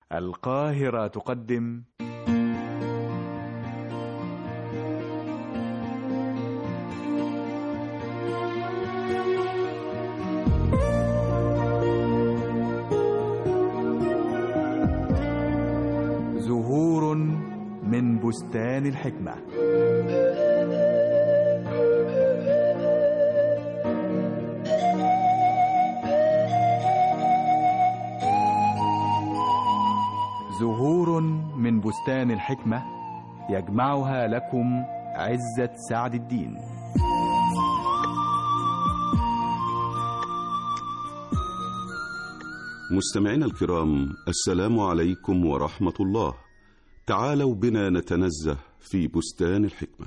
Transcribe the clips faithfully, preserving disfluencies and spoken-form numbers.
القاهرة تقدم زهور من بستان الحكمة. زهور من بستان الحكمة يجمعها لكم عزت سعد الدين. مستمعينا الكرام، السلام عليكم ورحمة الله. تعالوا بنا نتنزه في بستان الحكمة.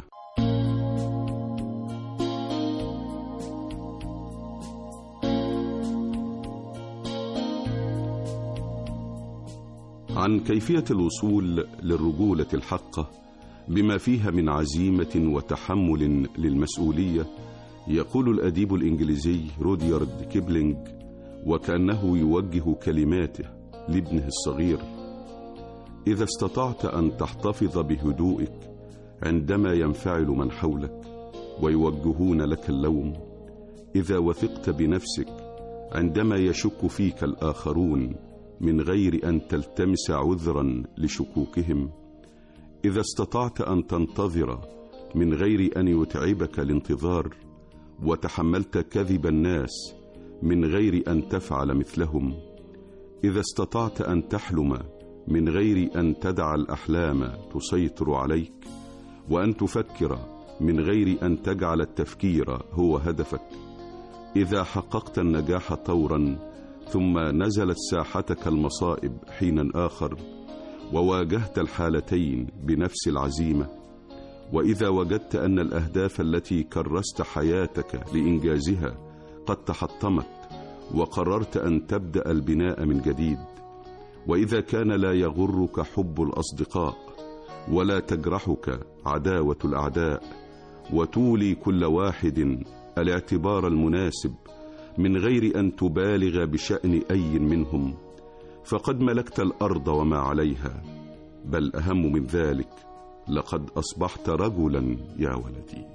عن كيفية الوصول للرجولة الحقة بما فيها من عزيمة وتحمل للمسؤولية، يقول الأديب الإنجليزي روديارد كيبلينج، وكأنه يوجه كلماته لابنه الصغير: إذا استطعت أن تحتفظ بهدوئك عندما ينفعل من حولك ويوجهون لك اللوم، إذا وثقت بنفسك عندما يشك فيك الآخرون من غير أن تلتمس عذرا لشكوكهم، إذا استطعت أن تنتظر من غير أن يتعبك الانتظار، وتحملت كذب الناس من غير أن تفعل مثلهم، إذا استطعت أن تحلم من غير أن تدع الأحلام تسيطر عليك، وأن تفكر من غير أن تجعل التفكير هو هدفك، إذا حققت النجاح طورا ثم نزلت ساحتك المصائب حينا آخر، وواجهت الحالتين بنفس العزيمة، وإذا وجدت أن الأهداف التي كرست حياتك لإنجازها قد تحطمت وقررت أن تبدأ البناء من جديد، وإذا كان لا يغرك حب الأصدقاء ولا تجرحك عداوة الأعداء، وتولي كل واحد الاعتبار المناسب من غير أن تبالغ بشأن أي منهم، فقد ملكت الأرض وما عليها، بل أهم من ذلك لقد أصبحت رجلا يا ولدي.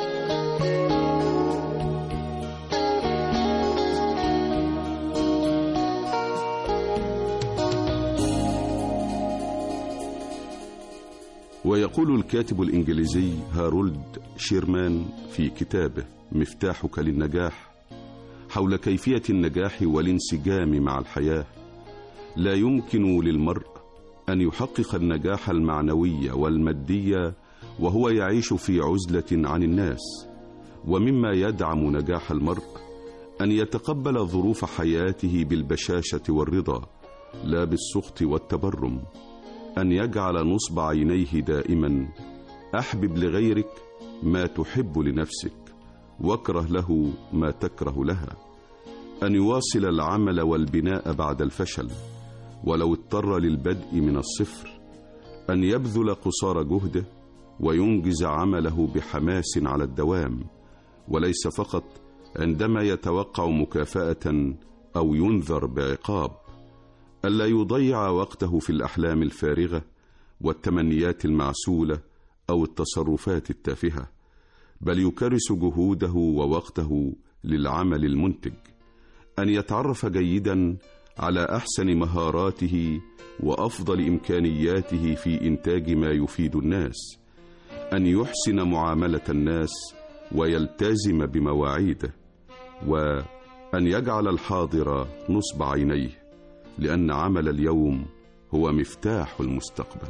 ويقول الكاتب الإنجليزي هارولد شيرمان في كتابه مفتاحك للنجاح حول كيفية النجاح والانسجام مع الحياة: لا يمكن للمرء أن يحقق النجاح المعنوي والمادي وهو يعيش في عزلة عن الناس، ومما يدعم نجاح المرء أن يتقبل ظروف حياته بالبشاشة والرضا لا بالسخط والتبرم، أن يجعل نصب عينيه دائما: أحبب لغيرك ما تحب لنفسك، واكره له ما تكره لها، أن يواصل العمل والبناء بعد الفشل ولو اضطر للبدء من الصفر، أن يبذل قصارى جهده وينجز عمله بحماس على الدوام، وليس فقط عندما يتوقع مكافأة أو ينذر بعقاب، ألا يضيع وقته في الأحلام الفارغة والتمنيات المعسولة أو التصرفات التافهة، بل يكرس جهوده ووقته للعمل المنتج، أن يتعرف جيدا على أحسن مهاراته وأفضل إمكانياته في إنتاج ما يفيد الناس، أن يحسن معاملة الناس ويلتزم بمواعيده، وأن يجعل الحاضر نصب عينيه، لأن عمل اليوم هو مفتاح المستقبل.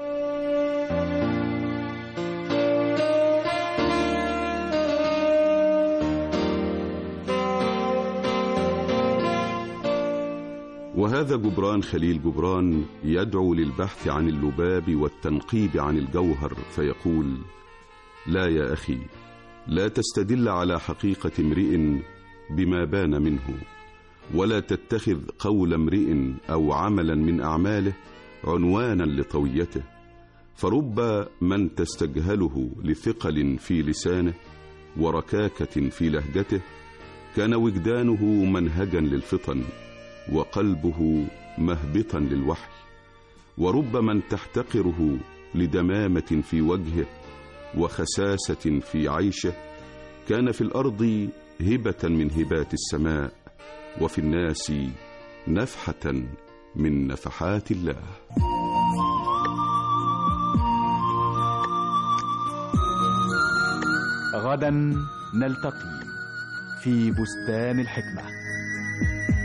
وهذا جبران خليل جبران يدعو للبحث عن اللباب والتنقيب عن الجوهر، فيقول: لا يا أخي، لا تستدل على حقيقة امرئ بما بان منه، ولا تتخذ قول امرئ أو عملا من أعماله عنوانا لطويته، فرب من تستجهله لثقل في لسانه وركاكة في لهجته كان وجدانه منهجا للفطن وقلبه مهبطا للوحي، ورب من تحتقره لدمامة في وجهه وخساسة في عيشه، كان في الأرض هبة من هبات السماء، وفي الناس نفحة من نفحات الله. غدا نلتقي في بستان الحكمة.